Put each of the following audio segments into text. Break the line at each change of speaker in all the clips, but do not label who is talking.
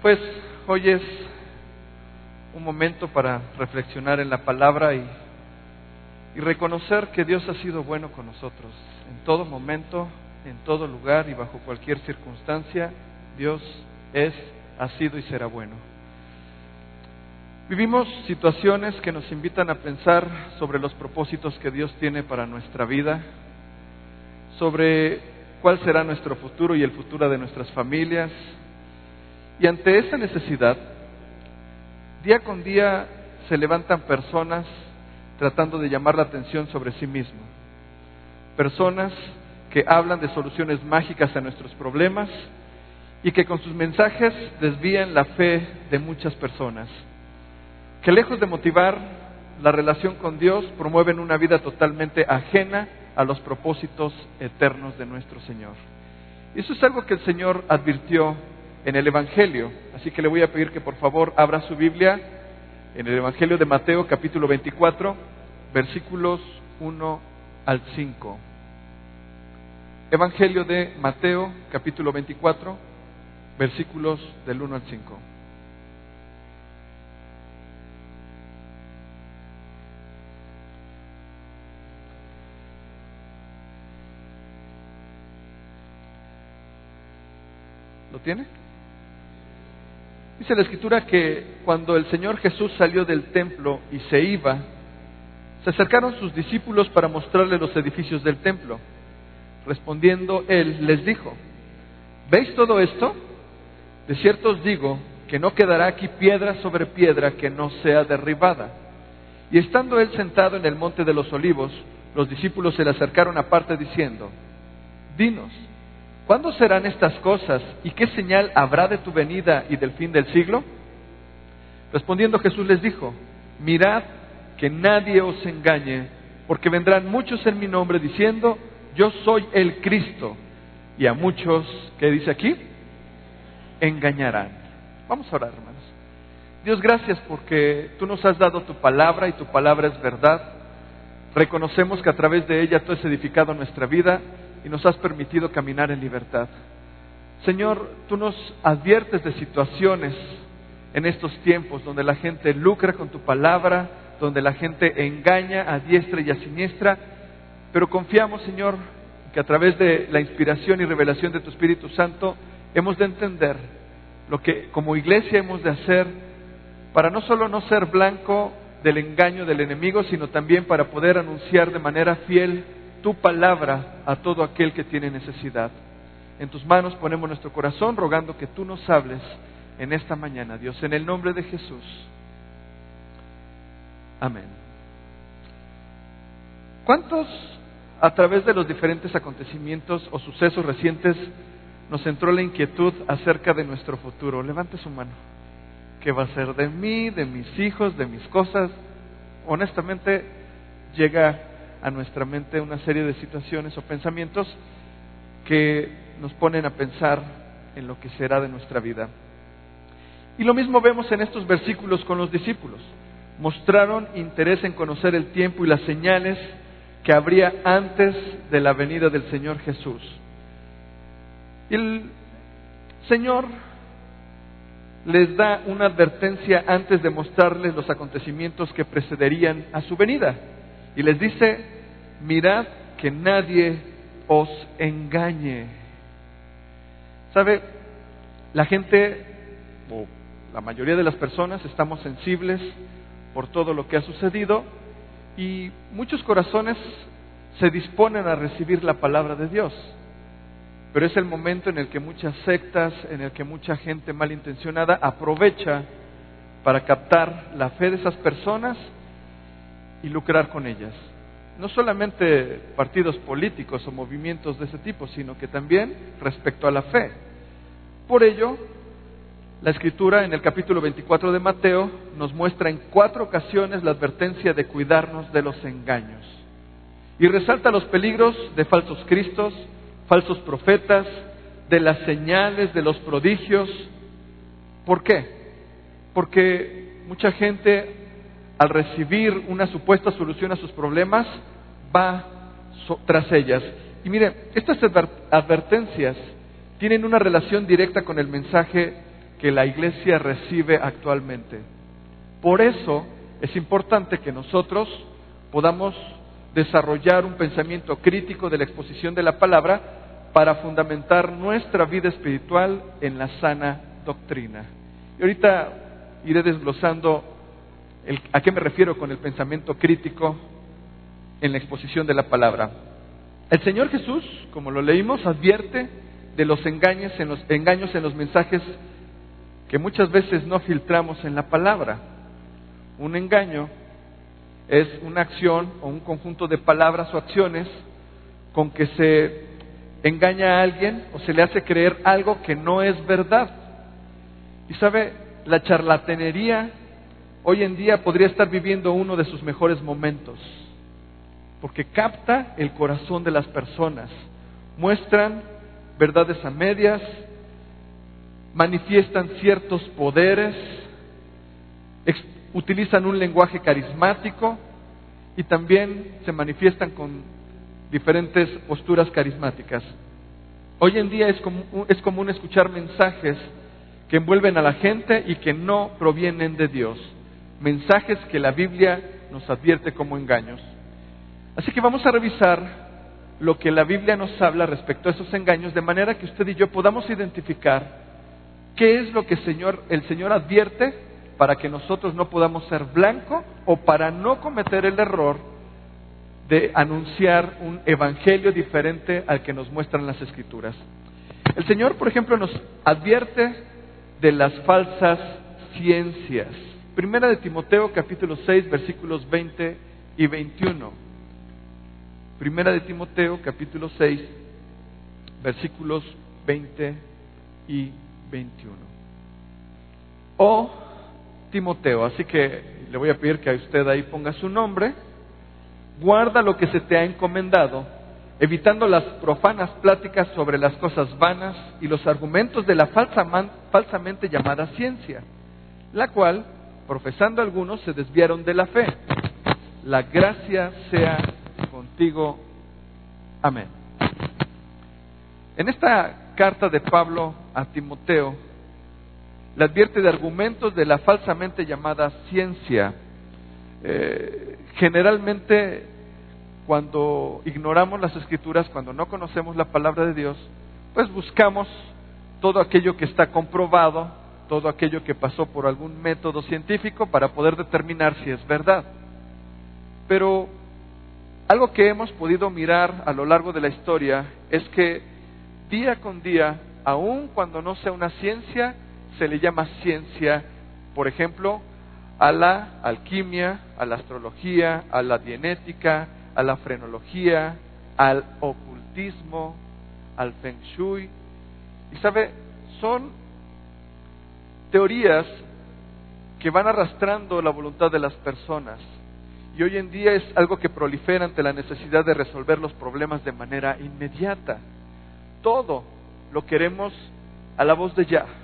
Pues hoy es un momento para reflexionar en la palabra y reconocer que Dios ha sido bueno con nosotros. En todo momento, en todo lugar y bajo cualquier circunstancia, Dios es, ha sido y será bueno. Vivimos situaciones que nos invitan a pensar sobre los propósitos que Dios tiene para nuestra vida, sobre cuál será nuestro futuro y el futuro de nuestras familias. Y ante esa necesidad, día con día se levantan personas tratando de llamar la atención sobre sí mismo. Personas que hablan de soluciones mágicas a nuestros problemas y que con sus mensajes desvían la fe de muchas personas. Que lejos de motivar la relación con Dios, promueven una vida totalmente ajena a los propósitos eternos de nuestro Señor. Eso es algo que el Señor advirtió en el Evangelio. Así que le voy a pedir que por favor abra su Biblia en el Evangelio de Mateo, capítulo 24, versículos 1 al 5. Evangelio de Mateo, capítulo 24, versículos del 1 al 5. ¿Lo tiene? Dice la Escritura que cuando el Señor Jesús salió del templo y se iba, se acercaron sus discípulos para mostrarle los edificios del templo. Respondiendo él, les dijo: ¿veis todo esto? De cierto os digo que no quedará aquí piedra sobre piedra que no sea derribada. Y estando él sentado en el monte de los olivos, los discípulos se le acercaron aparte diciendo: dinos, ¿cuándo serán estas cosas y qué señal habrá de tu venida y del fin del siglo? Respondiendo Jesús les dijo: mirad que nadie os engañe, porque vendrán muchos en mi nombre diciendo: yo soy el Cristo, y a muchos, ¿qué dice aquí? Engañarán. Vamos a orar, hermanos. Dios, gracias porque tú nos has dado tu palabra y tu palabra es verdad. Reconocemos que a través de ella tú has edificado nuestra vida y nos has permitido caminar en libertad. Señor, tú nos adviertes de situaciones en estos tiempos donde la gente lucra con tu palabra, donde la gente engaña a diestra y a siniestra, pero confiamos, Señor, que a través de la inspiración y revelación de tu Espíritu Santo hemos de entender lo que como iglesia hemos de hacer para no solo no ser blanco del engaño del enemigo, sino también para poder anunciar de manera fiel tu palabra a todo aquel que tiene necesidad. En tus manos ponemos nuestro corazón, rogando que tú nos hables en esta mañana, Dios, en el nombre de Jesús. Amén. ¿Cuántos a través de los diferentes acontecimientos o sucesos recientes nos entró la inquietud acerca de nuestro futuro? Levante su mano. ¿Qué va a ser de mí, de mis hijos, de mis cosas? Honestamente, llega a nuestra mente una serie de situaciones o pensamientos que nos ponen a pensar en lo que será de nuestra vida. Y lo mismo vemos en estos versículos con los discípulos. Mostraron interés en conocer el tiempo y las señales que habría antes de la venida del Señor Jesús. Y el Señor les da una advertencia antes de mostrarles los acontecimientos que precederían a su venida. Y les dice: mirad que nadie os engañe. ¿Sabe? La gente, o la mayoría de las personas, estamos sensibles por todo lo que ha sucedido y muchos corazones se disponen a recibir la palabra de Dios. Pero es el momento en el que muchas sectas, en el que mucha gente malintencionada aprovecha para captar la fe de esas personas y lucrar con ellas. No solamente partidos políticos o movimientos de ese tipo, sino que también respecto a la fe. Por ello, la Escritura en el capítulo 24 de Mateo nos muestra en 4 ocasiones la advertencia de cuidarnos de los engaños. Y resalta los peligros de falsos cristos, falsos profetas, de las señales, de los prodigios. ¿Por qué? Porque mucha gente, al recibir una supuesta solución a sus problemas, va tras ellas. Y miren, estas advertencias tienen una relación directa con el mensaje que la iglesia recibe actualmente. Por eso es importante que nosotros podamos desarrollar un pensamiento crítico de la exposición de la palabra para fundamentar nuestra vida espiritual en la sana doctrina. Y ahorita iré desglosando a qué me refiero con el pensamiento crítico en la exposición de la palabra. El Señor Jesús, como lo leímos, advierte de los engaños en los mensajes que muchas veces no filtramos en la palabra. Un engaño es una acción o un conjunto de palabras o acciones con que se engaña a alguien o se le hace creer algo que no es verdad. Y sabe, la charlatanería hoy en día podría estar viviendo uno de sus mejores momentos, porque capta el corazón de las personas, muestran verdades a medias, manifiestan ciertos poderes, utilizan un lenguaje carismático y también se manifiestan con diferentes posturas carismáticas. Hoy en día es común escuchar mensajes que envuelven a la gente y que no provienen de Dios, mensajes que la Biblia nos advierte como engaños. Así que vamos a revisar lo que la Biblia nos habla respecto a esos engaños, de manera que usted y yo podamos identificar qué es lo que el Señor advierte para que nosotros no podamos ser blanco o para no cometer el error de anunciar un evangelio diferente al que nos muestran las Escrituras. El Señor, por ejemplo, nos advierte de las falsas ciencias. Primera de Timoteo, capítulo 6, versículos 20 y 21. Primera de Timoteo, capítulo 6, versículos 20 y 21. Oh, Timoteo, así que le voy a pedir que a usted ahí ponga su nombre. Guarda lo que se te ha encomendado, evitando las profanas pláticas sobre las cosas vanas y los argumentos de la falsamente llamada ciencia, la cual, profesando algunos, se desviaron de la fe. La gracia sea contigo. Amén. En esta carta de Pablo a Timoteo, le advierte de argumentos de la falsamente llamada ciencia. Generalmente, cuando ignoramos las Escrituras, cuando no conocemos la palabra de Dios, pues buscamos todo aquello que está comprobado, todo aquello que pasó por algún método científico para poder determinar si es verdad. Pero algo que hemos podido mirar a lo largo de la historia es que día con día, aun cuando no sea una ciencia, se le llama ciencia, por ejemplo, a la alquimia, a la astrología, a la dienética, a la frenología, al ocultismo, al feng shui. Y sabe, son teorías que van arrastrando la voluntad de las personas. Y hoy en día es algo que prolifera ante la necesidad de resolver los problemas de manera inmediata. Todo lo queremos a la voz de ya.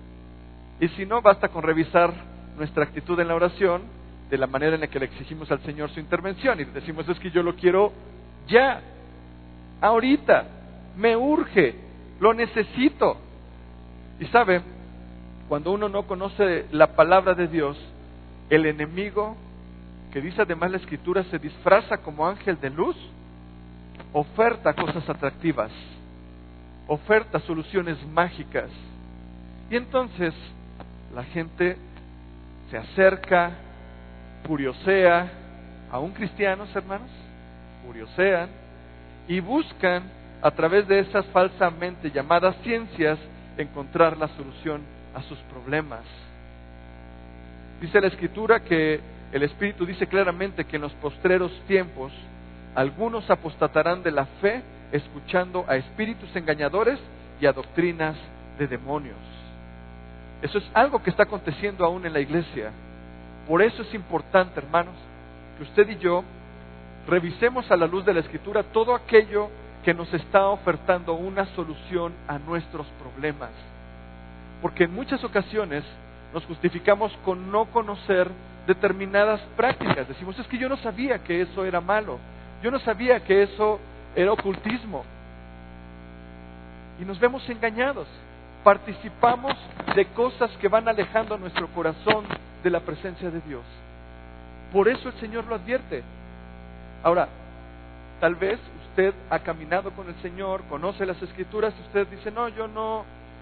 Y si no, basta con revisar nuestra actitud en la oración, de la manera en la que le exigimos al Señor su intervención. Y decimos, es que yo lo quiero ya, ahorita, me urge, lo necesito. Y sabe, cuando uno no conoce la palabra de Dios, el enemigo, que dice además la Escritura, se disfraza como ángel de luz, oferta cosas atractivas, oferta soluciones mágicas. Y entonces la gente se acerca, curiosea, aún cristianos, hermanos, curiosean y buscan a través de esas falsamente llamadas ciencias encontrar la solución a sus problemas. Dice la Escritura que el Espíritu dice claramente que en los postreros tiempos algunos apostatarán de la fe escuchando a espíritus engañadores y a doctrinas de demonios. Eso es algo que está aconteciendo aún en la iglesia. Por eso es importante, hermanos, que usted y yo revisemos a la luz de la Escritura todo aquello que nos está ofertando una solución a nuestros problemas. Porque en muchas ocasiones nos justificamos con no conocer determinadas prácticas. Decimos, es que yo no sabía que eso era malo, yo no sabía que eso era ocultismo. Y nos vemos engañados. participamos de cosas que van alejando nuestro corazón de la presencia de Dios. Por eso el Señor lo advierte. Ahora, tal vez usted ha caminado con el Señor, conoce las Escrituras, y usted dice, no, yo no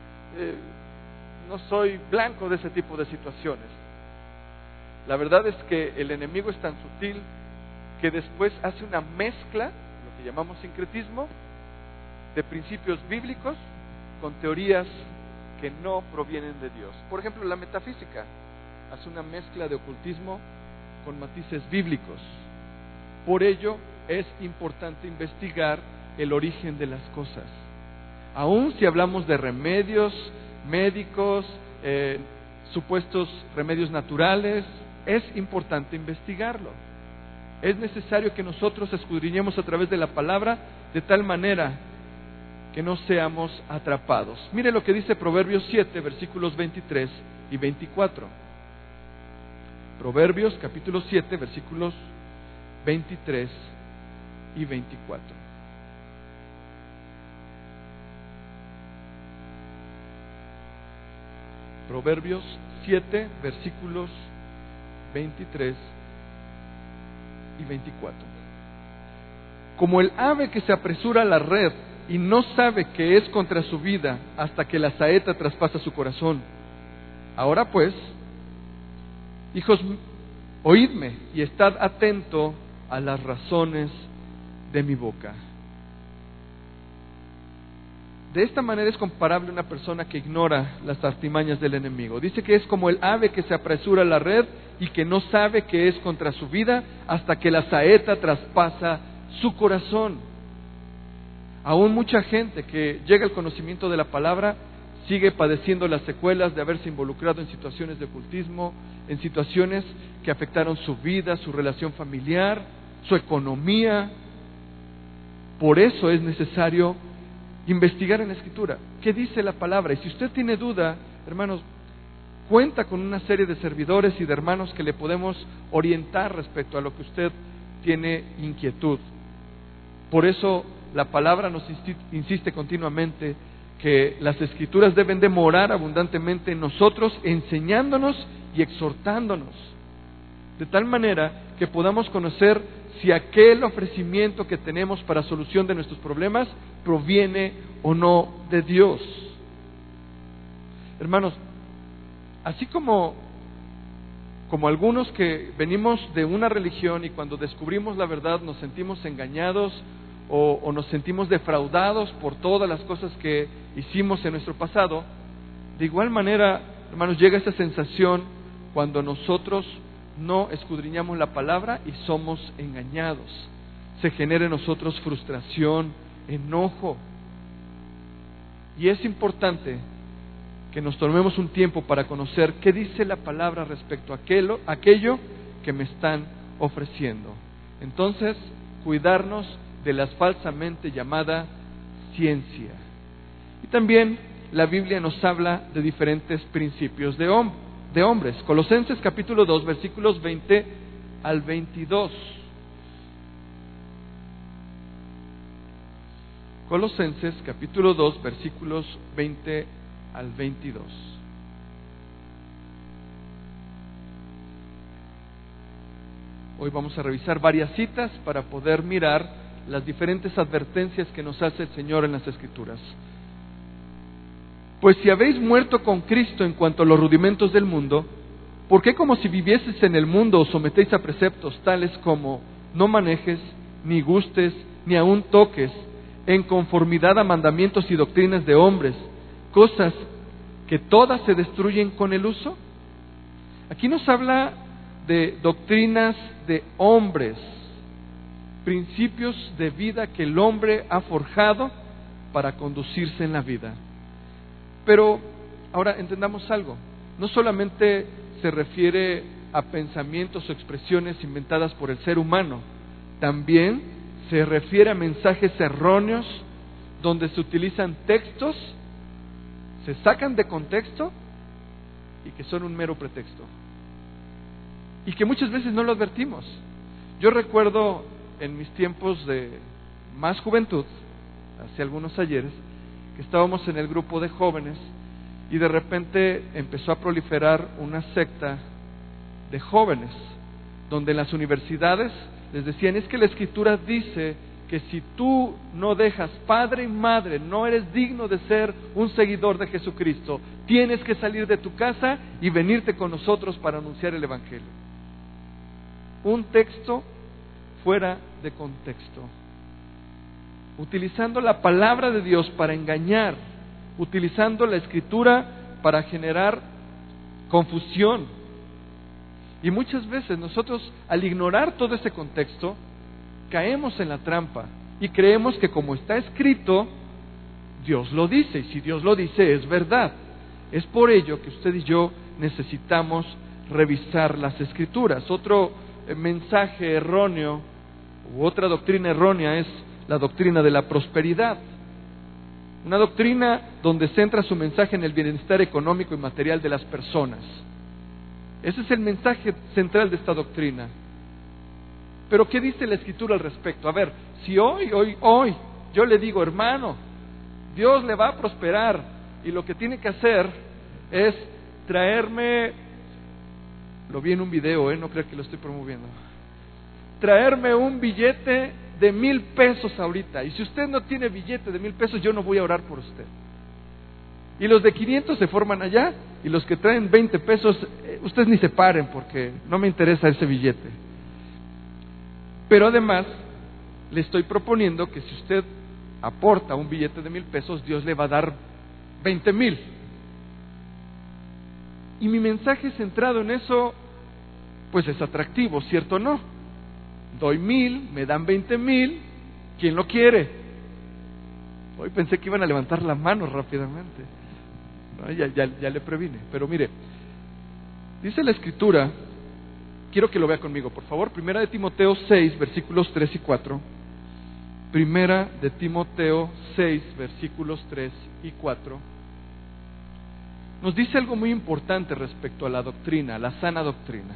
soy blanco de ese tipo de situaciones. La verdad es que el enemigo es tan sutil que después hace una mezcla, lo que llamamos sincretismo, de principios bíblicos con teorías que no provienen de Dios. Por ejemplo, la metafísica hace una mezcla de ocultismo con matices bíblicos. Por ello es importante investigar el origen de las cosas. Aun si hablamos de remedios médicos, supuestos remedios naturales, es importante investigarlo. Es necesario que nosotros escudriñemos a través de la palabra de tal manera que no seamos atrapados. Mire lo que dice Proverbios 7, versículos 23 y 24. Proverbios capítulo 7, versículos 23 y 24. Proverbios 7, versículos 23 y 24. Como el ave que se apresura a la red y no sabe que es contra su vida hasta que la saeta traspasa su corazón. Ahora pues, hijos, oídme y estad atento a las razones de mi boca. De esta manera es comparable una persona que ignora las artimañas del enemigo. Dice que es como el ave que se apresura a la red y que no sabe que es contra su vida hasta que la saeta traspasa su corazón. Aún mucha gente que llega al conocimiento de la palabra sigue padeciendo las secuelas de haberse involucrado en situaciones de ocultismo, en situaciones que afectaron su vida, su relación familiar, su economía. Por eso es necesario investigar en la Escritura qué dice la palabra. Y si usted tiene duda, hermanos, cuenta con una serie de servidores y de hermanos que le podemos orientar respecto a lo que usted tiene inquietud. Por eso la palabra nos insiste continuamente que las Escrituras deben de morar abundantemente en nosotros, enseñándonos y exhortándonos, de tal manera que podamos conocer si aquel ofrecimiento que tenemos para solución de nuestros problemas proviene o no de Dios. Hermanos, así como algunos que venimos de una religión y cuando descubrimos la verdad nos sentimos engañados o nos sentimos defraudados por todas las cosas que hicimos en nuestro pasado, de igual manera, hermanos, llega esa sensación cuando nosotros no escudriñamos la palabra y somos engañados. Se genera en nosotros frustración, enojo. Y es importante que nos tomemos un tiempo para conocer qué dice la palabra respecto a aquello que me están ofreciendo. Entonces, cuidarnos de la falsamente llamada ciencia. Y también la Biblia nos habla de diferentes principios de hombres. Colosenses capítulo 2, versículos 20 al 22. Colosenses capítulo 2, versículos 20 al 22. Hoy vamos a revisar varias citas para poder mirar las diferentes advertencias que nos hace el Señor en las Escrituras. Pues si habéis muerto con Cristo en cuanto a los rudimentos del mundo, ¿por qué como si vivieseis en el mundo os sometéis a preceptos tales como no manejes, ni gustes, ni aun toques, en conformidad a mandamientos y doctrinas de hombres, cosas que todas se destruyen con el uso? Aquí nos habla de doctrinas de hombres, principios de vida que el hombre ha forjado para conducirse en la vida. Pero ahora entendamos algo, no solamente se refiere a pensamientos o expresiones inventadas por el ser humano, también se refiere a mensajes erróneos donde se utilizan textos, se sacan de contexto y que son un mero pretexto. Y que muchas veces no lo advertimos. Yo recuerdo en mis tiempos de más juventud, hace algunos ayeres, que estábamos en el grupo de jóvenes y de repente empezó a proliferar una secta de jóvenes, donde en las universidades les decían, es que la Escritura dice que si tú no dejas padre y madre, no eres digno de ser un seguidor de Jesucristo, tienes que salir de tu casa y venirte con nosotros para anunciar el Evangelio. Un texto fuera de contexto, utilizando la palabra de Dios para engañar, utilizando la Escritura para generar confusión. Y muchas veces nosotros, al ignorar todo ese contexto, caemos en la trampa y creemos que como está escrito, Dios lo dice, y si Dios lo dice es verdad. Es por ello que usted y yo necesitamos revisar las Escrituras. Otro mensaje erróneo u otra doctrina errónea es la doctrina de la prosperidad. Una doctrina donde centra su mensaje en el bienestar económico y material de las personas. Ese es el mensaje central de esta doctrina. Pero ¿qué dice la Escritura al respecto? A ver, si hoy yo le digo, hermano, Dios le va a prosperar y lo que tiene que hacer es traerme, lo vi en un video, no creo que lo estoy promoviendo, traerme un billete de 1,000 pesos ahorita, y si usted no tiene billete de 1,000 pesos, yo no voy a orar por usted. Y los de 500 se forman allá, y los que traen 20 pesos, ustedes ni se paren porque no me interesa ese billete. Pero además, le estoy proponiendo que si usted aporta un billete de 1,000 pesos, Dios le va a dar 20,000. Y mi mensaje centrado en eso, pues es atractivo, ¿cierto o no? Doy 1,000, me dan 20,000, ¿quién lo quiere? Hoy pensé que iban a levantar la mano rápidamente. No, ya le previne, pero mire, dice la Escritura, quiero que lo vea conmigo, por favor, 1 de Timoteo 6, versículos 3 y 4. 1 de Timoteo 6, versículos 3 y 4. Nos dice algo muy importante respecto a la doctrina, la sana doctrina.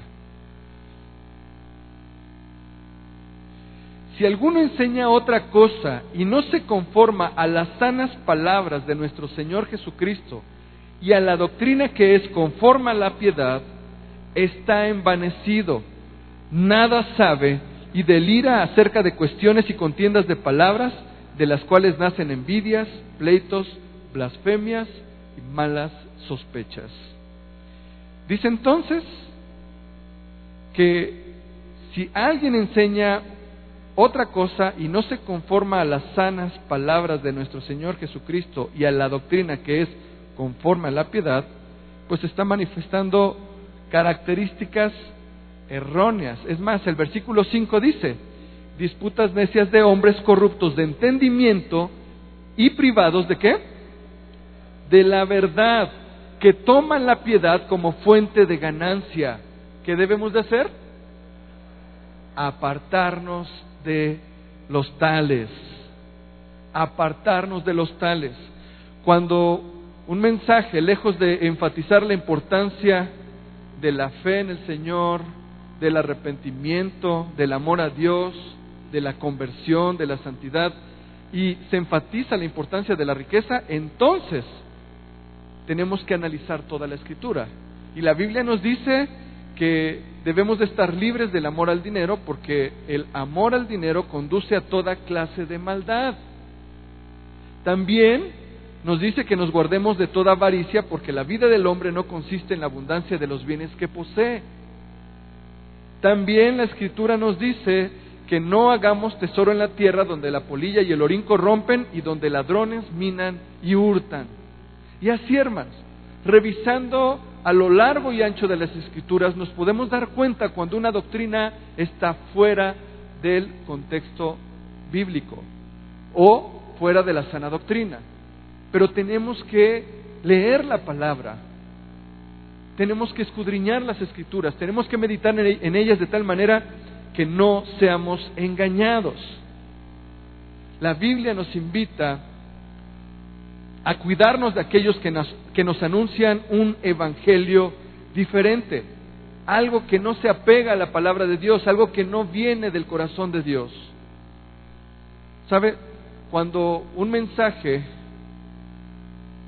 Si alguno enseña otra cosa y no se conforma a las sanas palabras de nuestro Señor Jesucristo y a la doctrina que es conforme a la piedad, está envanecido, nada sabe y delira acerca de cuestiones y contiendas de palabras, de las cuales nacen envidias, pleitos, blasfemias y malas sospechas. Dice entonces que si alguien enseña otra cosa y no se conforma a las sanas palabras de nuestro Señor Jesucristo y a la doctrina que es conforme a la piedad, pues está manifestando características erróneas. Es más, el versículo 5 dice, disputas necias de hombres corruptos de entendimiento y privados ¿de qué? De la verdad, que toman la piedad como fuente de ganancia. ¿Qué debemos de hacer? Apartarnos de los tales. Apartarnos de los tales. Cuando un mensaje, lejos de enfatizar la importancia de la fe en el Señor, del arrepentimiento, del amor a Dios, de la conversión, de la santidad, y se enfatiza la importancia de la riqueza, entonces tenemos que analizar toda la Escritura. Y la Biblia nos dice que debemos de estar libres del amor al dinero, porque el amor al dinero conduce a toda clase de maldad. También nos dice que nos guardemos de toda avaricia, porque la vida del hombre no consiste en la abundancia de los bienes que posee. También la Escritura nos dice que no hagamos tesoro en la tierra donde la polilla y el orín corrompen y donde ladrones minan y hurtan. Y así, hermanos, revisando a lo largo y ancho de las Escrituras, nos podemos dar cuenta cuando una doctrina está fuera del contexto bíblico o fuera de la sana doctrina. Pero tenemos que leer la palabra, tenemos que escudriñar las Escrituras, tenemos que meditar en ellas de tal manera que no seamos engañados. La Biblia nos invita a cuidarnos de aquellos que nos anuncian un evangelio diferente, algo que no se apega a la palabra de Dios, algo que no viene del corazón de Dios. ¿Sabe? Cuando un mensaje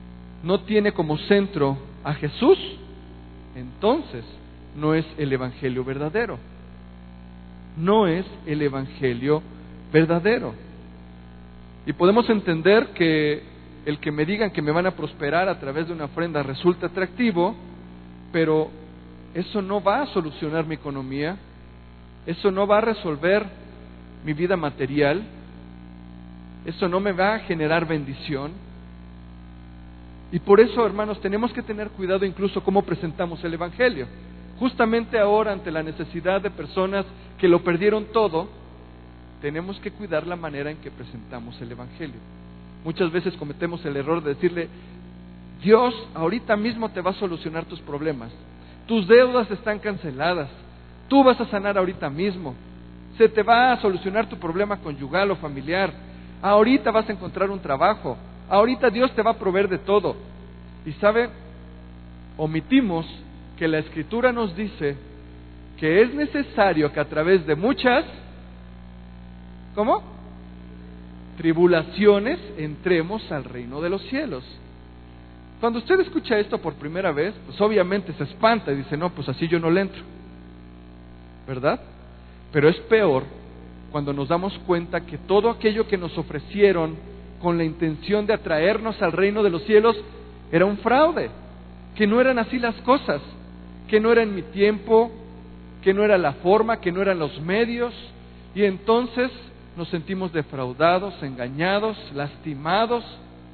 no tiene como centro a Jesús, entonces no es el Evangelio verdadero. No es el Evangelio verdadero. Y podemos entender que el que me digan que me van a prosperar a través de una ofrenda resulta atractivo, pero eso no va a solucionar mi economía, eso no va a resolver mi vida material, eso no me va a generar bendición. Y por eso, hermanos, tenemos que tener cuidado incluso cómo presentamos el Evangelio. Justamente ahora, ante la necesidad de personas que lo perdieron todo, tenemos que cuidar la manera en que presentamos el Evangelio. Muchas veces cometemos el error de decirle: Dios ahorita mismo te va a solucionar tus problemas, tus deudas están canceladas, tú vas a sanar ahorita mismo, se te va a solucionar tu problema conyugal o familiar, ahorita vas a encontrar un trabajo, ahorita Dios te va a proveer de todo. Y sabe, omitimos que la Escritura nos dice que es necesario que a través de muchas, ¿cómo?, tribulaciones entremos al reino de los cielos. Cuando usted escucha esto por primera vez, pues obviamente se espanta y dice: no, pues así yo no le entro, ¿verdad? Pero es peor cuando nos damos cuenta que todo aquello que nos ofrecieron con la intención de atraernos al reino de los cielos era un fraude, que no eran así las cosas, que no era en mi tiempo, que no era la forma, que no eran los medios, y entonces nos sentimos defraudados, engañados, lastimados.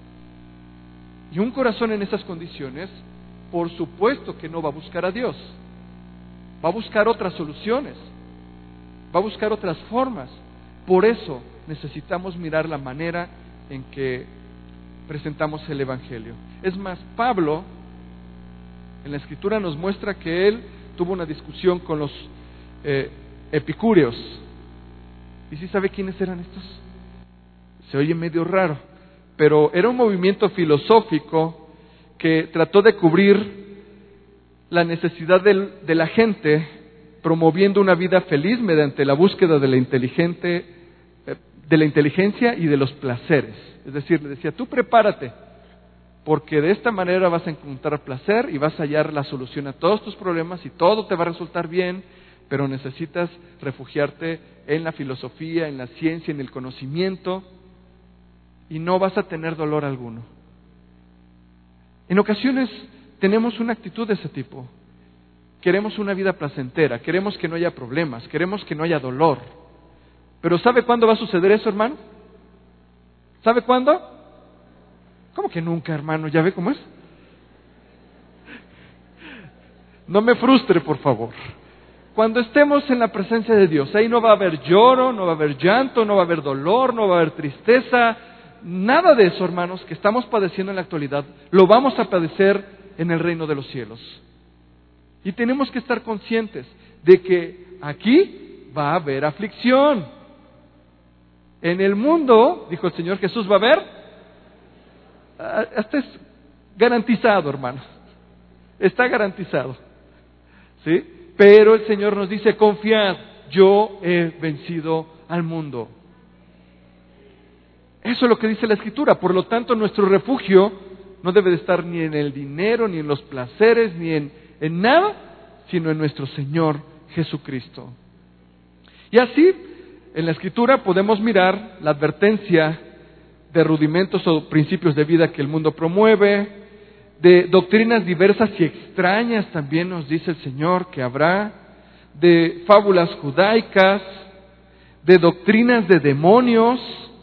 Y un corazón en esas condiciones, por supuesto que no va a buscar a Dios, va a buscar otras soluciones, va a buscar otras formas. Por eso necesitamos mirar la manera en que presentamos el Evangelio. Es más, Pablo en la Escritura nos muestra que él tuvo una discusión con los epicúreos. ¿Y si sabe quiénes eran estos? Se oye medio raro, pero era un movimiento filosófico que trató de cubrir la necesidad de la gente, promoviendo una vida feliz mediante la búsqueda de la inteligencia y de los placeres. Es decir, le decía: tú prepárate, porque de esta manera vas a encontrar placer y vas a hallar la solución a todos tus problemas y todo te va a resultar bien, pero necesitas refugiarte en la filosofía, en la ciencia, en el conocimiento, y no vas a tener dolor alguno. En ocasiones tenemos una actitud de ese tipo. Queremos una vida placentera, queremos que no haya problemas, queremos que no haya dolor. Pero ¿sabe cuándo va a suceder eso, hermano? ¿Sabe cuándo? ¿Cómo que nunca, hermano? ¿Ya ve cómo es? No me frustre, por favor. Cuando estemos en la presencia de Dios, ahí no va a haber lloro, no va a haber llanto, no va a haber dolor, no va a haber tristeza, nada de eso, hermanos, que estamos padeciendo en la actualidad, lo vamos a padecer en el reino de los cielos. Y tenemos que estar conscientes de que aquí va a haber aflicción. En el mundo, dijo el Señor Jesús, va a haber, hasta es garantizado, hermanos, está garantizado, ¿sí? Pero el Señor nos dice: confiad, yo he vencido al mundo. Eso es lo que dice la Escritura. Por lo tanto, nuestro refugio no debe de estar ni en el dinero, ni en los placeres, ni en nada, sino en nuestro Señor Jesucristo. Y así, en la Escritura podemos mirar la advertencia de rudimentos o principios de vida que el mundo promueve, de doctrinas diversas y extrañas también nos dice el Señor que habrá, de fábulas judaicas, de doctrinas de demonios.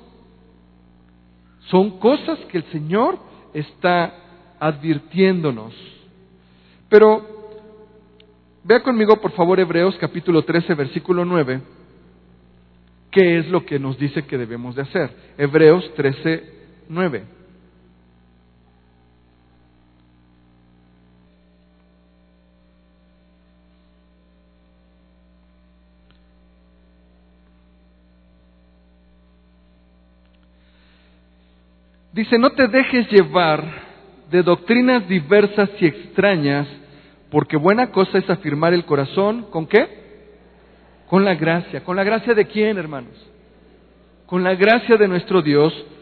Son cosas que el Señor está advirtiéndonos. Pero vea conmigo, por favor, Hebreos capítulo 13, versículo 9. ¿Qué es lo que nos dice que debemos de hacer? Hebreos 13, 9. Dice: no te dejes llevar de doctrinas diversas y extrañas, porque buena cosa es afirmar el corazón, ¿con qué? Con la gracia. ¿Con la gracia de quién, hermanos? Con la gracia de nuestro Dios,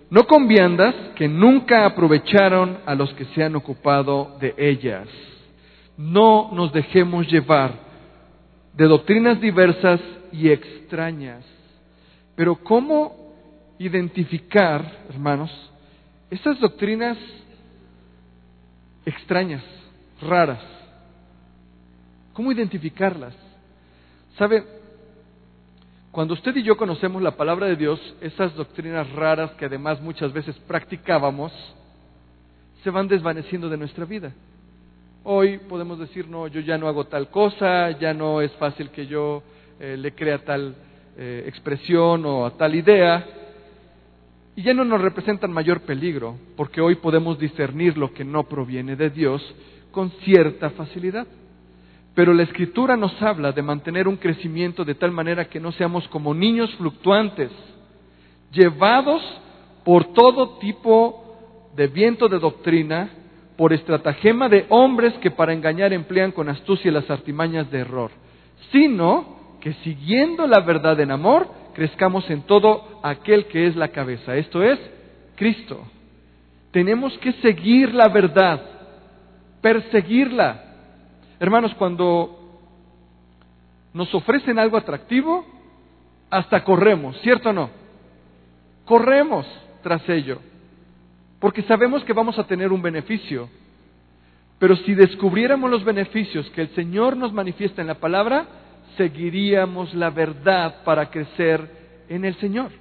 no con viandas que nunca aprovecharon a los que se han ocupado de ellas. No nos dejemos llevar de doctrinas diversas y extrañas. Pero ¿cómo identificar, hermanos, esas doctrinas extrañas, raras? ¿Cómo identificarlas? ¿Sabe? Cuando usted y yo conocemos la palabra de Dios, esas doctrinas raras que además muchas veces practicábamos, se van desvaneciendo de nuestra vida. Hoy podemos decir, no, yo ya no hago tal cosa, ya no es fácil que yo le crea tal expresión o a tal idea, y ya no nos representan mayor peligro, porque hoy podemos discernir lo que no proviene de Dios con cierta facilidad. Pero la Escritura nos habla de mantener un crecimiento de tal manera que no seamos como niños fluctuantes, llevados por todo tipo de viento de doctrina, por estratagema de hombres que para engañar emplean con astucia las artimañas de error, sino que siguiendo la verdad en amor, crezcamos en todo aquel que es la cabeza, esto es, Cristo. Tenemos que seguir la verdad, perseguirla. Hermanos, cuando nos ofrecen algo atractivo, hasta corremos, ¿cierto o no? Corremos tras ello, porque sabemos que vamos a tener un beneficio. Pero si descubriéramos los beneficios que el Señor nos manifiesta en la palabra, seguiríamos la verdad para crecer en el Señor.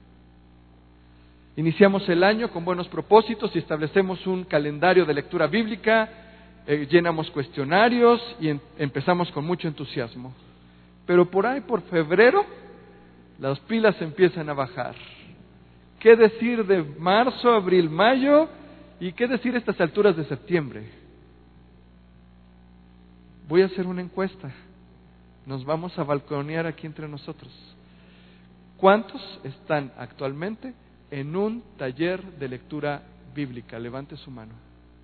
Iniciamos el año con buenos propósitos y establecemos un calendario de lectura bíblica, llenamos cuestionarios y empezamos con mucho entusiasmo. Pero por ahí, por febrero, las pilas empiezan a bajar. ¿Qué decir de marzo, abril, mayo? ¿Y qué decir a estas alturas de septiembre? Voy a hacer una encuesta. Nos vamos a balconear aquí entre nosotros. ¿Cuántos están actualmente en un taller de lectura bíblica? Levante su mano.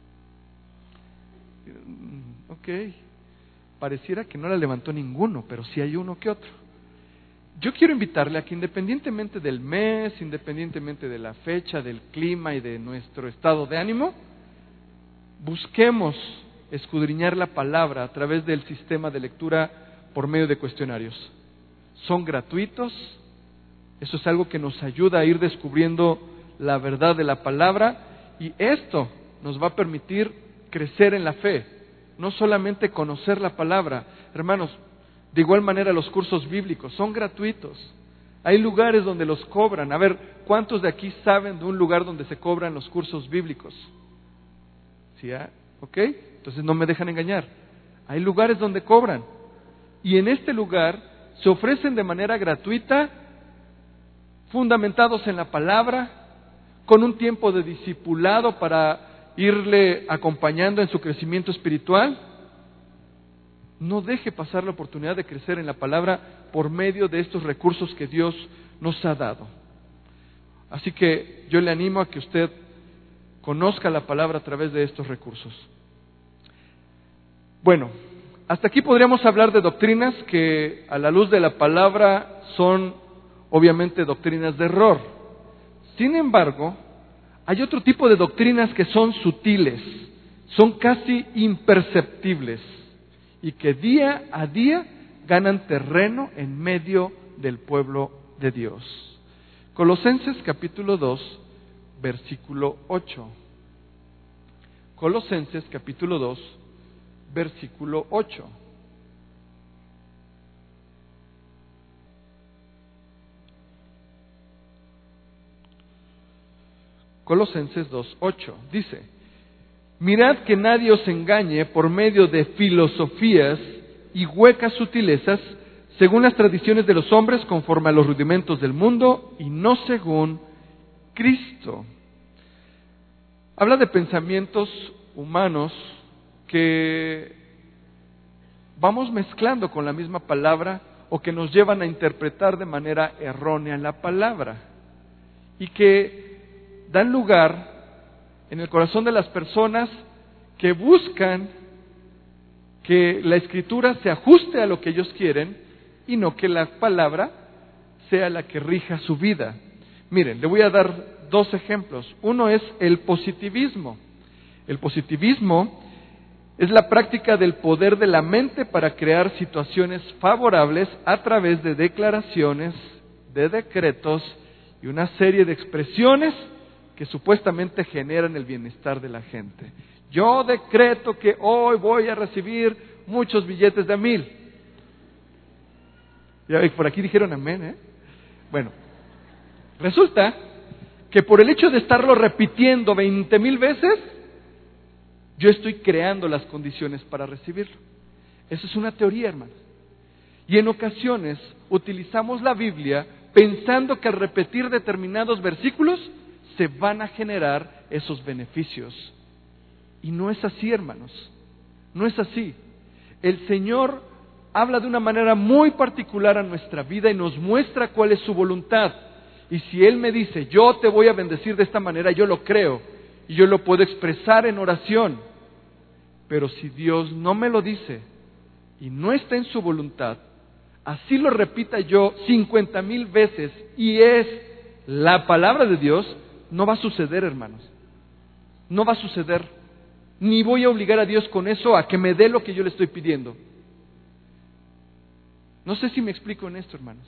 Ok, pareciera que no la levantó ninguno, pero sí hay uno que otro. Yo quiero invitarle a que independientemente del mes, independientemente de la fecha, del clima y de nuestro estado de ánimo, busquemos escudriñar la palabra a través del sistema de lectura por medio de cuestionarios. Son gratuitos, eso es algo que nos ayuda a ir descubriendo la verdad de la palabra, y esto nos va a permitir crecer en la fe, no solamente conocer la palabra. Hermanos, de igual manera los cursos bíblicos son gratuitos. Hay lugares donde los cobran. A ver, ¿cuántos de aquí saben de un lugar donde se cobran los cursos bíblicos? ¿Sí? ¿Ok? Entonces no me dejan engañar. Hay lugares donde cobran. Y en este lugar se ofrecen de manera gratuita, fundamentados en la palabra, con un tiempo de discipulado para irle acompañando en su crecimiento espiritual. No deje pasar la oportunidad de crecer en la palabra por medio de estos recursos que Dios nos ha dado. Así que yo le animo a que usted conozca la palabra a través de estos recursos. Bueno, hasta aquí podríamos hablar de doctrinas que a la luz de la palabra son obviamente doctrinas de error. Sin embargo, hay otro tipo de doctrinas que son sutiles, son casi imperceptibles y que día a día ganan terreno en medio del pueblo de Dios. Colosenses capítulo 2, versículo 8. Colosenses capítulo 2, versículo 8. Colosenses 2:8 dice: mirad que nadie os engañe por medio de filosofías y huecas sutilezas, según las tradiciones de los hombres, conforme a los rudimentos del mundo, y no según Cristo. Habla de pensamientos humanos que vamos mezclando con la misma palabra o que nos llevan a interpretar de manera errónea la palabra y que dan lugar en el corazón de las personas que buscan que la Escritura se ajuste a lo que ellos quieren y no que la palabra sea la que rija su vida. Miren, le voy a dar dos ejemplos. Uno es el positivismo. El positivismo es la práctica del poder de la mente para crear situaciones favorables a través de declaraciones, de decretos y una serie de expresiones que supuestamente generan el bienestar de la gente. Yo decreto que hoy voy a recibir muchos billetes de $1,000. Ya por aquí dijeron amén, ¿eh? Bueno, resulta que por el hecho de estarlo repitiendo 20,000 veces, yo estoy creando las condiciones para recibirlo. Eso es una teoría, hermanos. Y en ocasiones utilizamos la Biblia pensando que al repetir determinados versículos se van a generar esos beneficios. Y no es así, hermanos. No es así. El Señor habla de una manera muy particular a nuestra vida y nos muestra cuál es su voluntad. Y si Él me dice, yo te voy a bendecir de esta manera, yo lo creo. Y yo lo puedo expresar en oración. Pero si Dios no me lo dice y no está en su voluntad, así lo repita yo 50,000 veces y es la palabra de Dios, no va a suceder, hermanos. No va a suceder. Ni voy a obligar a Dios con eso a que me dé lo que yo le estoy pidiendo. No sé si me explico en esto, hermanos.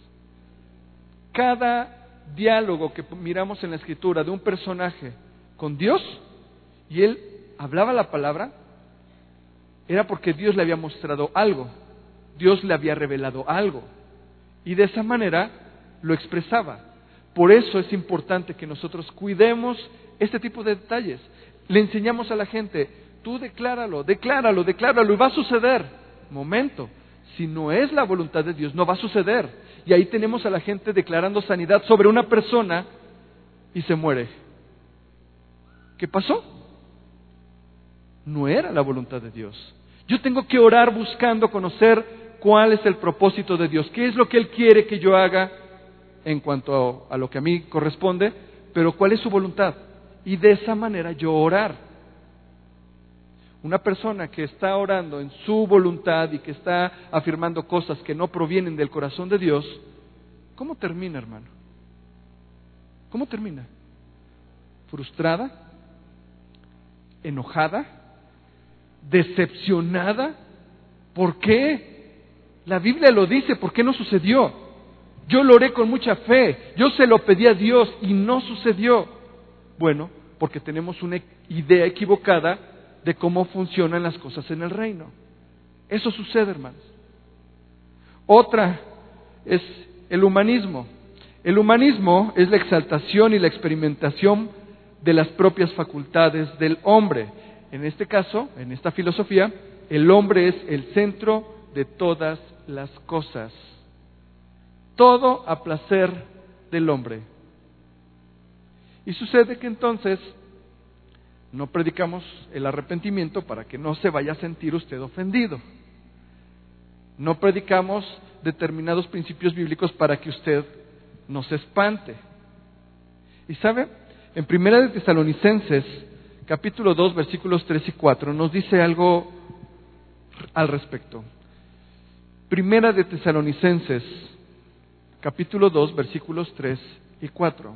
Cada diálogo que miramos en la Escritura de un personaje con Dios, y él hablaba la palabra, era porque Dios le había mostrado algo, Dios le había revelado algo, y de esa manera lo expresaba. Por eso es importante que nosotros cuidemos este tipo de detalles. Le enseñamos a la gente, tú decláralo, y va a suceder. Momento, si no es la voluntad de Dios, no va a suceder. Y ahí tenemos a la gente declarando sanidad sobre una persona y se muere. ¿Qué pasó? No era la voluntad de Dios. Yo tengo que orar buscando conocer cuál es el propósito de Dios, qué es lo que Él quiere que yo haga en cuanto a lo que a mí corresponde, pero cuál es su voluntad. Y de esa manera yo orar. Una persona que está orando en su voluntad y que está afirmando cosas que no provienen del corazón de Dios, ¿cómo termina, hermano? ¿Cómo termina? ¿Frustrada? ¿Enojada? ¿Decepcionada? ¿Por qué? La Biblia lo dice, ¿por qué no sucedió? Yo lo oré con mucha fe, yo se lo pedí a Dios y no sucedió. Bueno, porque tenemos una idea equivocada de cómo funcionan las cosas en el reino. Eso sucede, hermanos. Otra es el humanismo. El humanismo es la exaltación y la experimentación de las propias facultades del hombre. En este caso, en esta filosofía, el hombre es el centro de todas las cosas. Todo a placer del hombre. Y sucede que entonces no predicamos el arrepentimiento para que no se vaya a sentir usted ofendido. No predicamos determinados principios bíblicos para que usted no se espante. Y sabe, en Primera de Tesalonicenses, capítulo 2, versículos 3 y 4, nos dice algo al respecto. Primera de Tesalonicenses, capítulo 2, versículos 3 y 4.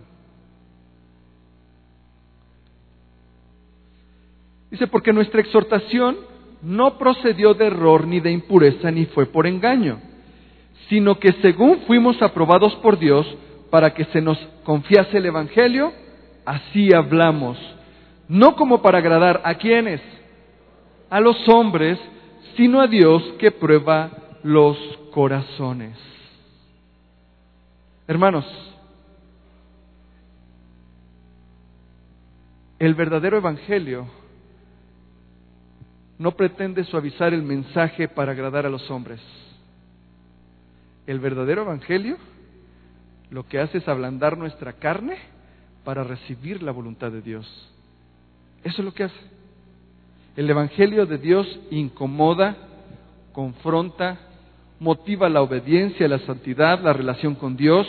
Dice, porque nuestra exhortación no procedió de error ni de impureza ni fue por engaño, sino que según fuimos aprobados por Dios para que se nos confiase el Evangelio, así hablamos, no como para agradar a quienes, a los hombres, sino a Dios que prueba los corazones. Hermanos, el verdadero Evangelio no pretende suavizar el mensaje para agradar a los hombres. El verdadero Evangelio lo que hace es ablandar nuestra carne para recibir la voluntad de Dios. Eso es lo que hace. El Evangelio de Dios incomoda, confronta, motiva la obediencia, la santidad, la relación con Dios.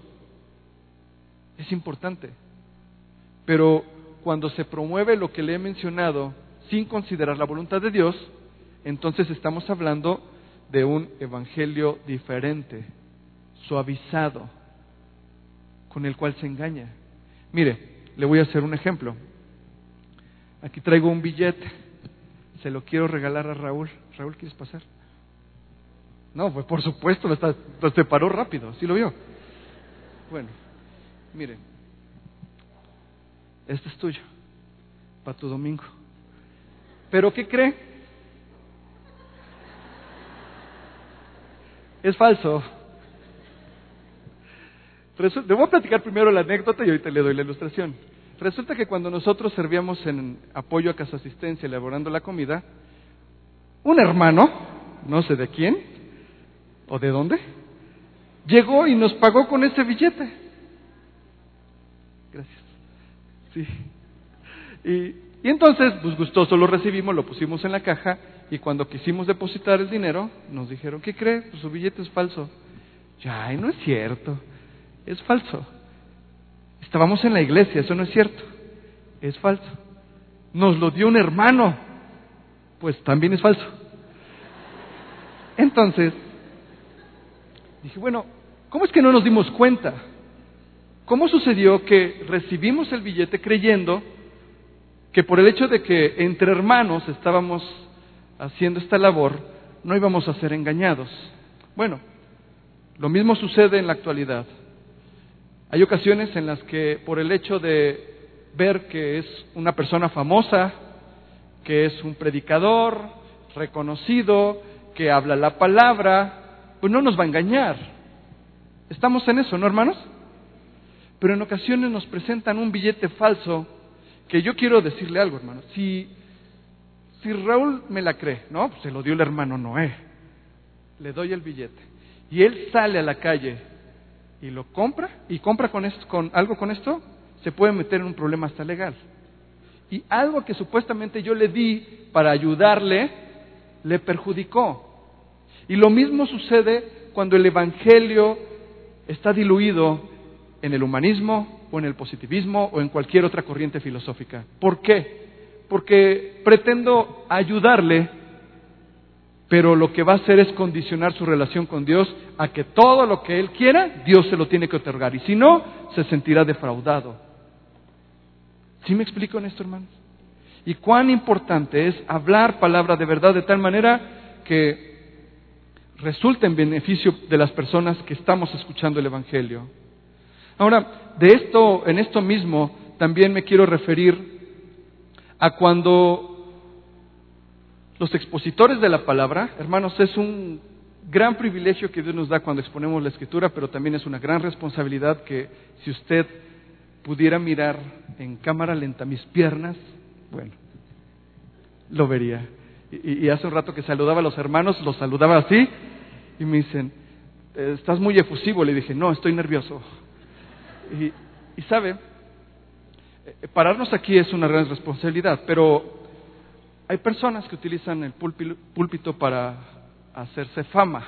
Es importante. Pero cuando se promueve lo que le he mencionado sin considerar la voluntad de Dios, entonces estamos hablando de un evangelio diferente, suavizado, con el cual se engaña. Mire, le voy a hacer un ejemplo. Aquí traigo un billete, se lo quiero regalar a Raúl. Raúl, ¿quieres pasar? No, pues por supuesto, se paró rápido, ¿sí lo vio? Bueno, mire, este es tuyo, para tu domingo. ¿Pero qué cree? Es falso. Le voy a platicar primero la anécdota y ahorita le doy la ilustración. Resulta que cuando nosotros servíamos en apoyo a Casa Asistencia elaborando la comida, un hermano, no sé de quién o de dónde, llegó y nos pagó con ese billete. Gracias. Sí. Y entonces, pues gustoso lo recibimos, lo pusimos en la caja y cuando quisimos depositar el dinero, nos dijeron, ¿qué cree? Pues su billete es falso. Ay, no es cierto, es falso. Estábamos en la iglesia, eso no es cierto, es falso. Nos lo dio un hermano, pues también es falso. Entonces, dije, bueno, ¿cómo es que no nos dimos cuenta? ¿Cómo sucedió que recibimos el billete creyendo que por el hecho de que entre hermanos estábamos haciendo esta labor, no íbamos a ser engañados? Bueno, lo mismo sucede en la actualidad. Hay ocasiones en las que por el hecho de ver que es una persona famosa, que es un predicador reconocido, que habla la palabra, pues no nos va a engañar. Estamos en eso, ¿no, hermanos? Pero en ocasiones nos presentan un billete falso, que yo quiero decirle algo, hermanos. Si Raúl me la cree, ¿no? Pues se lo dio el hermano Noé. Le doy el billete. Y él sale a la calle y lo compra, y compra con esto, se puede meter en un problema hasta legal. Y algo que supuestamente yo le di para ayudarle, le perjudicó. Y lo mismo sucede cuando el evangelio está diluido en el humanismo, o en el positivismo, o en cualquier otra corriente filosófica. ¿Por qué? Porque pretendo ayudarle, pero lo que va a hacer es condicionar su relación con Dios a que todo lo que Él quiera, Dios se lo tiene que otorgar. Y si no, se sentirá defraudado. ¿Sí me explico en esto, hermanos? Y cuán importante es hablar palabra de verdad de tal manera que resulte en beneficio de las personas que estamos escuchando el Evangelio. Ahora, en esto mismo, también me quiero referir a cuando los expositores de la palabra, hermanos, es un gran privilegio que Dios nos da cuando exponemos la Escritura, pero también es una gran responsabilidad que si usted pudiera mirar en cámara lenta mis piernas, bueno, lo vería. Y hace un rato que saludaba a los hermanos, los saludaba así, y me dicen, estás muy efusivo. Le dije, no, estoy nervioso. Y sabe, pararnos aquí es una gran responsabilidad, pero hay personas que utilizan el púlpito para hacerse fama,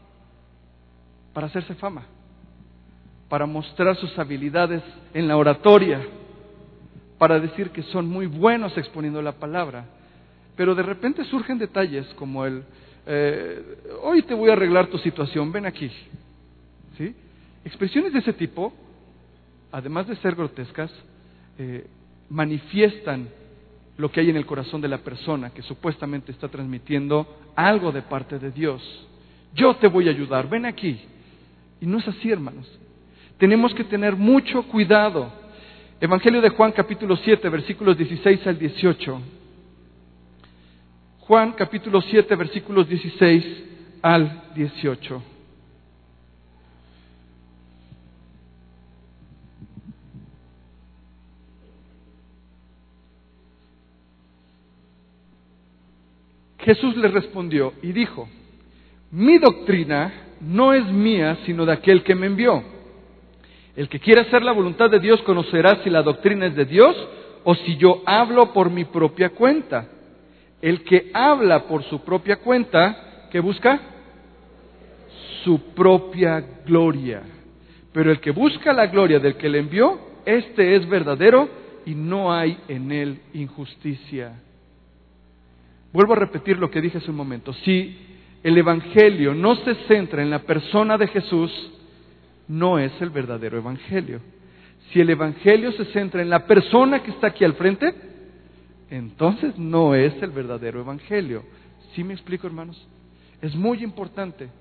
para mostrar sus habilidades en la oratoria, para decir que son muy buenos exponiendo la palabra. Pero de repente surgen detalles como hoy te voy a arreglar tu situación, ven aquí. ¿Sí? Expresiones de ese tipo, además de ser grotescas, manifiestan lo que hay en el corazón de la persona que supuestamente está transmitiendo algo de parte de Dios. Yo te voy a ayudar, ven aquí. Y no es así, hermanos. Tenemos que tener mucho cuidado. Evangelio de Juan, capítulo 7, versículos 16 al 18. Juan, capítulo 7, versículos 16 al 18. Jesús le respondió y dijo, mi doctrina no es mía, sino de aquel que me envió. El que quiera hacer la voluntad de Dios conocerá si la doctrina es de Dios o si yo hablo por mi propia cuenta. El que habla por su propia cuenta, ¿qué busca? Su propia gloria. Pero el que busca la gloria del que le envió, este es verdadero y no hay en él injusticia. Vuelvo a repetir lo que dije hace un momento. Si el Evangelio no se centra en la persona de Jesús, no es el verdadero Evangelio. Si el Evangelio se centra en la persona que está aquí al frente, entonces no es el verdadero Evangelio. ¿Sí me explico, hermanos? Es muy importante.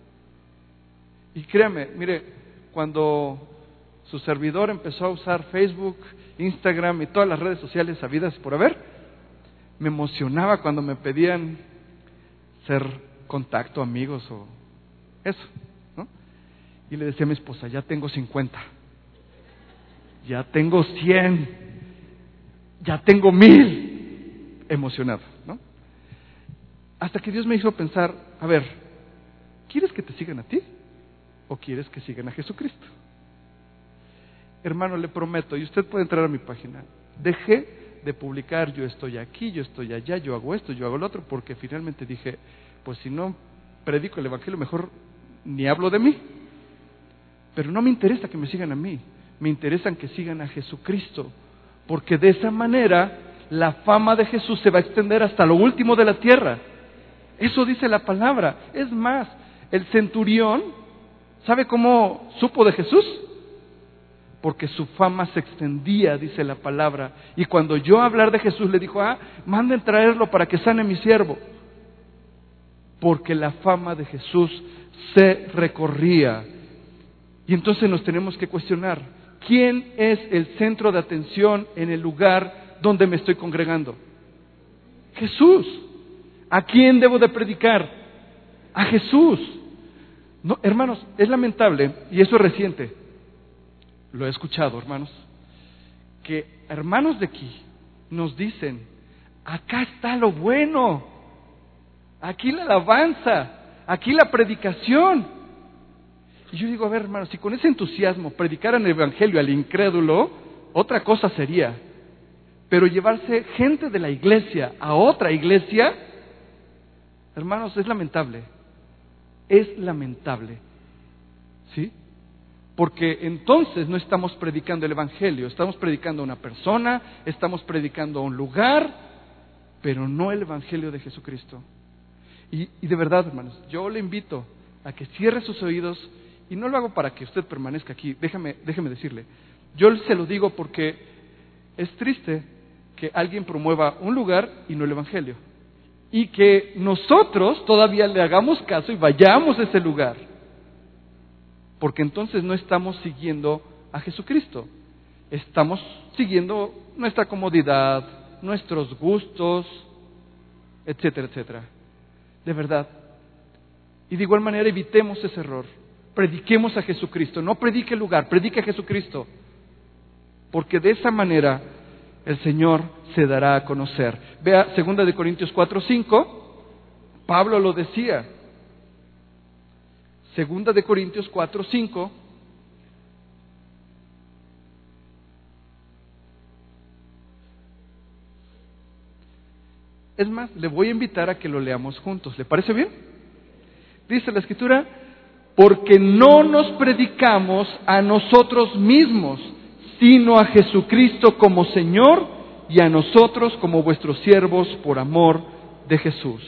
Y créame, mire, cuando su servidor empezó a usar Facebook, Instagram y todas las redes sociales habidas por haber, me emocionaba cuando me pedían ser contacto, amigos o eso, ¿no? Y le decía a mi esposa, ya tengo 50, ya tengo 100, ya tengo 1000, emocionado, ¿no? Hasta que Dios me hizo pensar, a ver, ¿quieres que te sigan a ti o quieres que sigan a Jesucristo? Hermano, le prometo, y usted puede entrar a mi página, dejé de publicar, yo estoy aquí, yo estoy allá, yo hago esto, yo hago lo otro, porque finalmente dije, pues si no predico el Evangelio, mejor ni hablo de mí. Pero no me interesa que me sigan a mí, me interesan que sigan a Jesucristo, porque de esa manera la fama de Jesús se va a extender hasta lo último de la tierra. Eso dice la palabra. Es más, el centurión, ¿sabe cómo supo de Jesús? Porque su fama se extendía, dice la palabra. Y cuando oyó hablar de Jesús, le dijo, manden traerlo para que sane mi siervo. Porque la fama de Jesús se recorría. Y entonces nos tenemos que cuestionar, ¿quién es el centro de atención en el lugar donde me estoy congregando? Jesús. ¿A quién debo de predicar? A Jesús. No, hermanos, es lamentable, y eso es reciente, lo he escuchado, hermanos, que hermanos de aquí nos dicen, acá está lo bueno, aquí la alabanza, aquí la predicación. Y yo digo, a ver, hermanos, si con ese entusiasmo predicaran el Evangelio al incrédulo, otra cosa sería. Pero llevarse gente de la iglesia a otra iglesia, hermanos, es lamentable. Es lamentable. ¿Sí? Porque entonces no estamos predicando el Evangelio, estamos predicando a una persona, estamos predicando a un lugar, pero no el Evangelio de Jesucristo. Y de verdad, hermanos, yo le invito a que cierre sus oídos, y no lo hago para que usted permanezca aquí, déjeme decirle, yo se lo digo porque es triste que alguien promueva un lugar y no el Evangelio, y que nosotros todavía le hagamos caso y vayamos a ese lugar, porque entonces no estamos siguiendo a Jesucristo, estamos siguiendo nuestra comodidad, nuestros gustos, etcétera, etcétera. De verdad. Y de igual manera evitemos ese error. Prediquemos a Jesucristo. No predique el lugar, predique a Jesucristo. Porque de esa manera el Señor se dará a conocer. Vea 2 Corintios 4:5. Pablo lo decía. 2 Corintios 4:5. Es más, le voy a invitar a que lo leamos juntos. ¿Le parece bien? Dice la Escritura, porque no nos predicamos a nosotros mismos, sino a Jesucristo como Señor y a nosotros como vuestros siervos por amor de Jesús.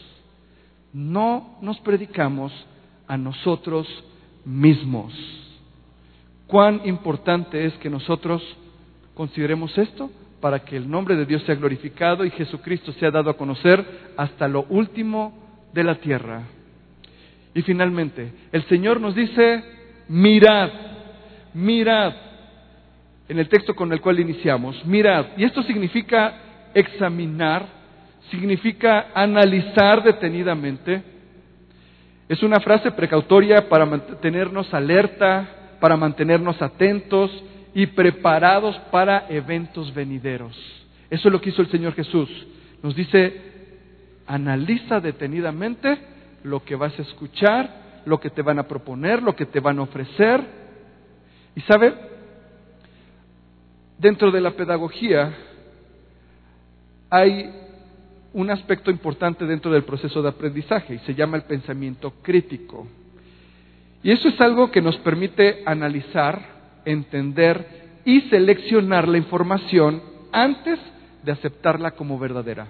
No nos predicamos a nosotros mismos. ¿Cuán importante es que nosotros consideremos esto? Para que el nombre de Dios sea glorificado y Jesucristo sea dado a conocer hasta lo último de la tierra. Y finalmente, el Señor nos dice, mirad, mirad, en el texto con el cual iniciamos, mirad. Y esto significa examinar, significa analizar detenidamente. Es una frase precautoria para mantenernos alerta, para mantenernos atentos y preparados para eventos venideros. Eso es lo que hizo el Señor Jesús. Nos dice, analiza detenidamente lo que vas a escuchar, lo que te van a proponer, lo que te van a ofrecer. Y sabe, dentro de la pedagogía hay un aspecto importante dentro del proceso de aprendizaje y se llama el pensamiento crítico. Y eso es algo que nos permite analizar, entender y seleccionar la información antes de aceptarla como verdadera.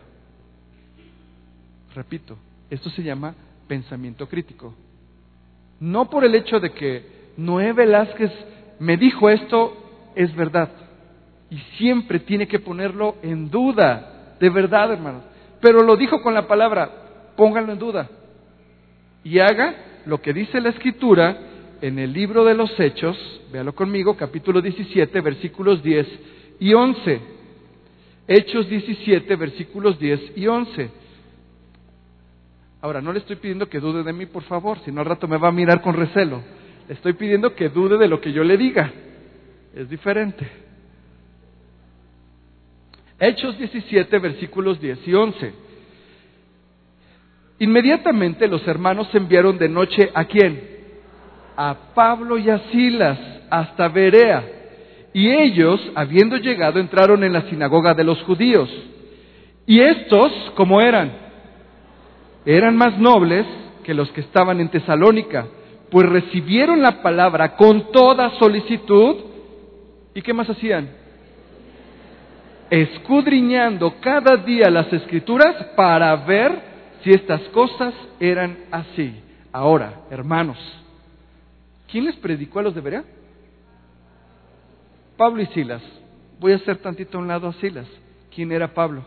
Repito, esto se llama pensamiento crítico. No por el hecho de que Noé Velázquez me dijo esto es verdad. Y siempre tiene que ponerlo en duda, de verdad, hermanos. Pero lo dijo con la palabra, pónganlo en duda. Y haga lo que dice la Escritura en el libro de los Hechos, véalo conmigo, capítulo 17, versículos 10 y 11. Hechos 17, versículos 10 y 11. Ahora, no le estoy pidiendo que dude de mí, por favor, si no al rato me va a mirar con recelo. Le estoy pidiendo que dude de lo que yo le diga. Es diferente. Hechos 17, versículos 10 y 11. Inmediatamente los hermanos enviaron de noche ¿a quién? A Pablo y a Silas hasta Berea. Y ellos, habiendo llegado, entraron en la sinagoga de los judíos. Y estos, ¿cómo eran? Eran más nobles que los que estaban en Tesalónica, pues recibieron la palabra con toda solicitud. ¿Y qué más hacían? Escudriñando cada día las Escrituras para ver si estas cosas eran así. Ahora, hermanos, ¿quién les predicó a los de Berea? Pablo y Silas. Voy a hacer tantito a un lado a Silas. ¿Quién era Pablo?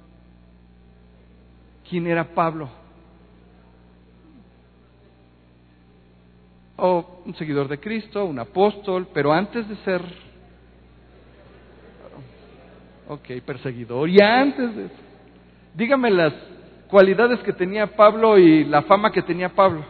¿Quién era Pablo? Un seguidor de Cristo, un apóstol, pero antes de ser, perseguidor, y antes de eso, dígame las cualidades que tenía Pablo y la fama que tenía Pablo.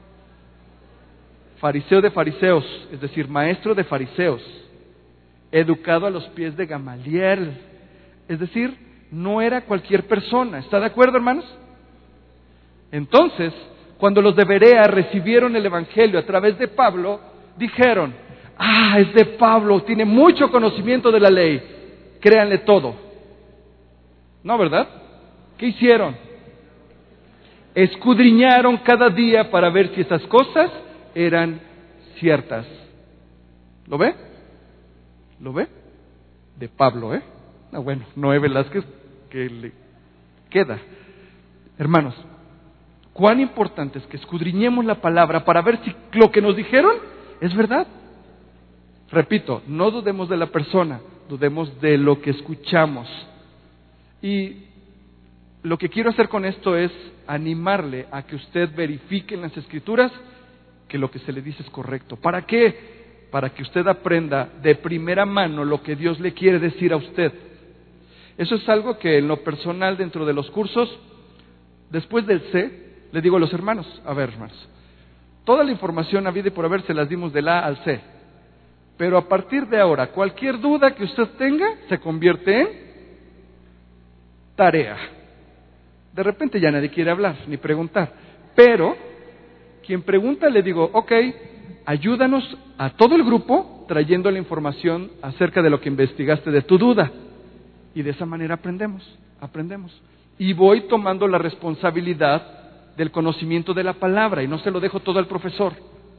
Fariseo de fariseos, es decir, maestro de fariseos, educado a los pies de Gamaliel, es decir, no era cualquier persona. ¿Está de acuerdo, hermanos? Entonces, cuando los de Berea recibieron el Evangelio a través de Pablo, dijeron, es de Pablo, tiene mucho conocimiento de la ley, créanle todo. ¿No, verdad? ¿Qué hicieron? Escudriñaron cada día para ver si esas cosas eran ciertas. ¿Lo ve? ¿Lo ve? De Pablo, ¿eh? Noé Velázquez, que le queda. Hermanos, cuán importante es que escudriñemos la palabra para ver si lo que nos dijeron es verdad. Repito, no dudemos de la persona, dudemos de lo que escuchamos. Y lo que quiero hacer con esto es animarle a que usted verifique en las Escrituras que lo que se le dice es correcto. ¿Para qué? Para que usted aprenda de primera mano lo que Dios le quiere decir a usted. Eso es algo que en lo personal dentro de los cursos, después del C, le digo a los hermanos, a ver, hermanos, toda la información habida y por haber se las dimos del A al C. Pero a partir de ahora, cualquier duda que usted tenga se convierte en tarea. De repente ya nadie quiere hablar ni preguntar. Pero quien pregunta le digo, ayúdanos a todo el grupo trayendo la información acerca de lo que investigaste de tu duda. Y de esa manera aprendemos. Y voy tomando la responsabilidad del conocimiento de la palabra y no se lo dejo todo al profesor.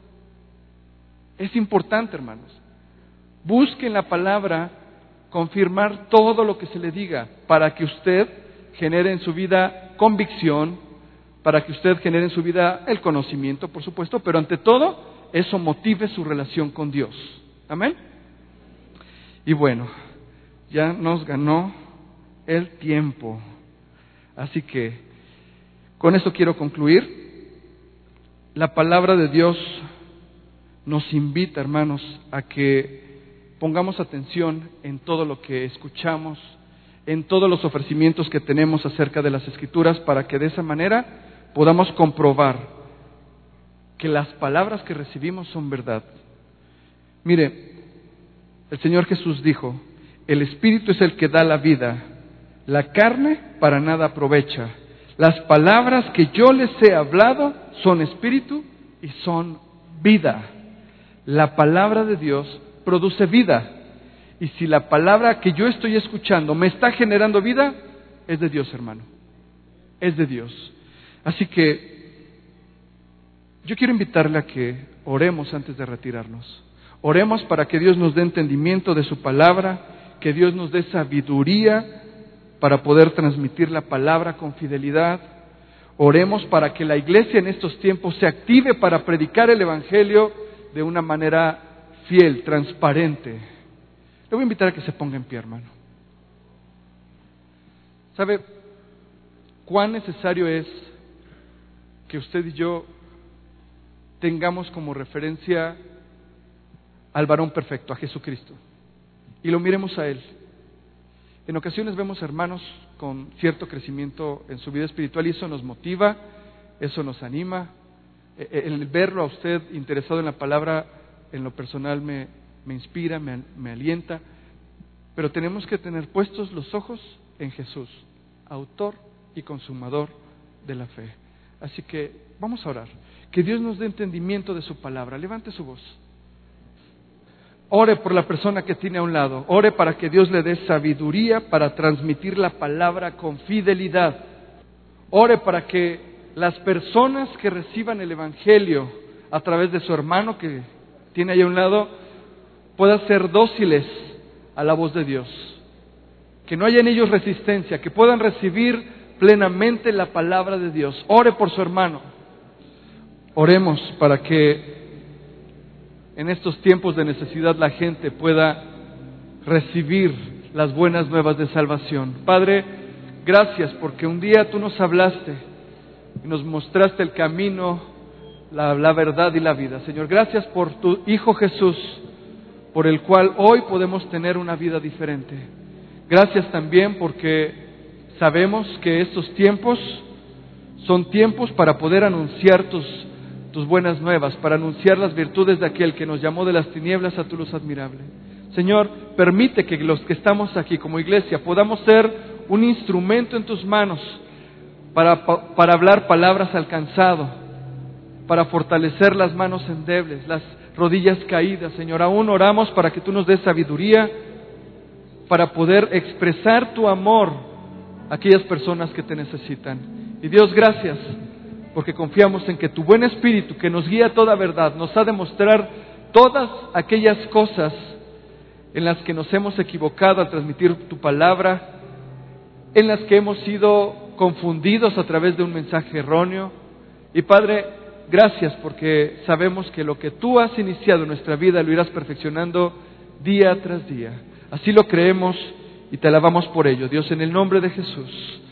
Es importante, hermanos. Busquen la palabra confirmar todo lo que se le diga para que usted genere en su vida convicción, para que usted genere en su vida el conocimiento, por supuesto, pero ante todo, eso motive su relación con Dios. Amén. Y bueno, ya nos ganó el tiempo. Así que, con esto quiero concluir. La palabra de Dios nos invita, hermanos, a que pongamos atención en todo lo que escuchamos, en todos los ofrecimientos que tenemos acerca de las Escrituras, para que de esa manera podamos comprobar que las palabras que recibimos son verdad. Mire, el Señor Jesús dijo, el Espíritu es el que da la vida, la carne para nada aprovecha. Las palabras que yo les he hablado son espíritu y son vida. La palabra de Dios produce vida. Y si la palabra que yo estoy escuchando me está generando vida, es de Dios, hermano. Es de Dios. Así que yo quiero invitarle a que oremos antes de retirarnos. Oremos para que Dios nos dé entendimiento de su palabra, que Dios nos dé sabiduría para poder transmitir la palabra con fidelidad. Oremos para que la iglesia en estos tiempos se active para predicar el Evangelio de una manera fiel, transparente. Le voy a invitar a que se ponga en pie, hermano. ¿Sabe cuán necesario es que usted y yo tengamos como referencia al varón perfecto, a Jesucristo, y lo miremos a Él? En ocasiones vemos hermanos con cierto crecimiento en su vida espiritual y eso nos motiva, eso nos anima. El verlo a usted interesado en la palabra, en lo personal me inspira, me alienta, pero tenemos que tener puestos los ojos en Jesús, autor y consumador de la fe. Así que vamos a orar, que Dios nos dé entendimiento de su palabra. Levante su voz. Ore por la persona que tiene a un lado. Ore para que Dios le dé sabiduría para transmitir la palabra con fidelidad. Ore para que las personas que reciban el Evangelio a través de su hermano que tiene ahí a un lado puedan ser dóciles a la voz de Dios. Que no haya en ellos resistencia, que puedan recibir plenamente la palabra de Dios. Ore por su hermano. Oremos para que en estos tiempos de necesidad la gente pueda recibir las buenas nuevas de salvación. Padre, gracias porque un día tú nos hablaste y nos mostraste el camino, la verdad y la vida. Señor, gracias por tu Hijo Jesús, por el cual hoy podemos tener una vida diferente. Gracias también porque sabemos que estos tiempos son tiempos para poder anunciar tus buenas nuevas, para anunciar las virtudes de aquel que nos llamó de las tinieblas a tu luz admirable. Señor, permite que los que estamos aquí como iglesia podamos ser un instrumento en tus manos para hablar palabras al cansado, para fortalecer las manos endebles, las rodillas caídas. Señor, aún oramos para que tú nos des sabiduría para poder expresar tu amor a aquellas personas que te necesitan. Y Dios, gracias, porque confiamos en que tu buen espíritu, que nos guía a toda verdad, nos ha de mostrar todas aquellas cosas en las que nos hemos equivocado al transmitir tu palabra, en las que hemos sido confundidos a través de un mensaje erróneo. Y Padre, gracias porque sabemos que lo que tú has iniciado en nuestra vida lo irás perfeccionando día tras día. Así lo creemos y te alabamos por ello, Dios, en el nombre de Jesús.